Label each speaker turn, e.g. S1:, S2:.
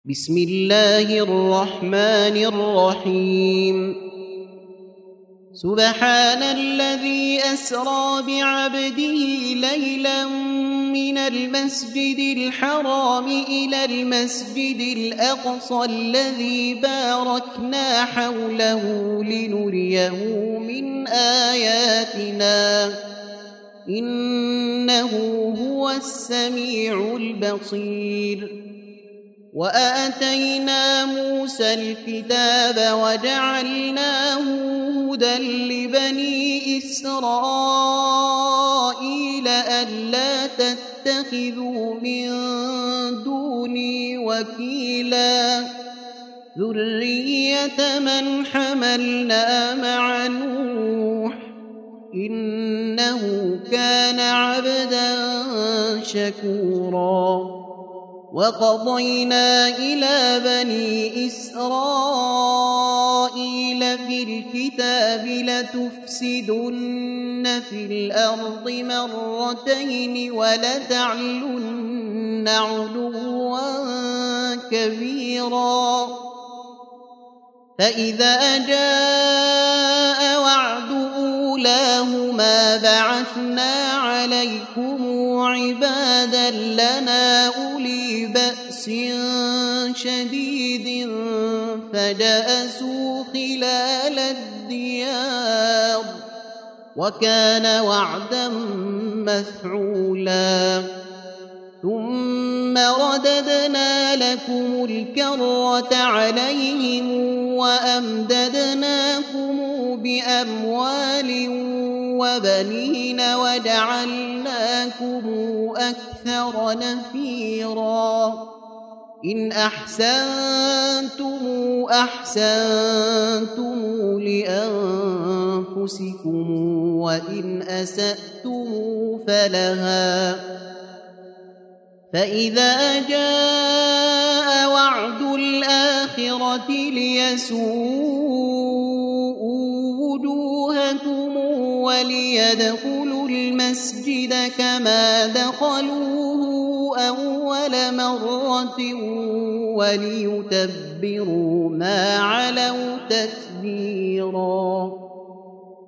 S1: بسم الله الرحمن الرحيم سبحان الذي أسرى بعبده ليلا من المسجد الحرام إلى المسجد الأقصى الذي باركنا حوله لنريه من آياتنا إنه هو السميع البصير. وآتينا موسى الكتاب وجعلناه هدى لبني إسرائيل ألا تتخذوا من دوني وكيلا ذرية من حملنا مع نوح إنه كان عبدا شكورا. وقضينا إلى بني إسرائيل في الكتاب لتفسدن في الأرض مرتين ولتعلن علوا كبيرا. فإذا جاء وعد أولاهما بعثنا عليكم عبادا لنا أولي بأس شديد فجاسوا خلال الديار وكان وعدا مفعولا. ثم رددنا لكم الكرة عليهم وأمددناكم بأموال وبنين وجعلناكم أكثر نفيرا. إن أحسنتم أحسنتم لأنفسكم وإن أسأتم فلها. فإذا جاء وعد الآخرة ليسوءوا وجوهكم وليدخلوا المسجد كما دخلوه أول مرة وليتبروا ما علوا تتبيرا.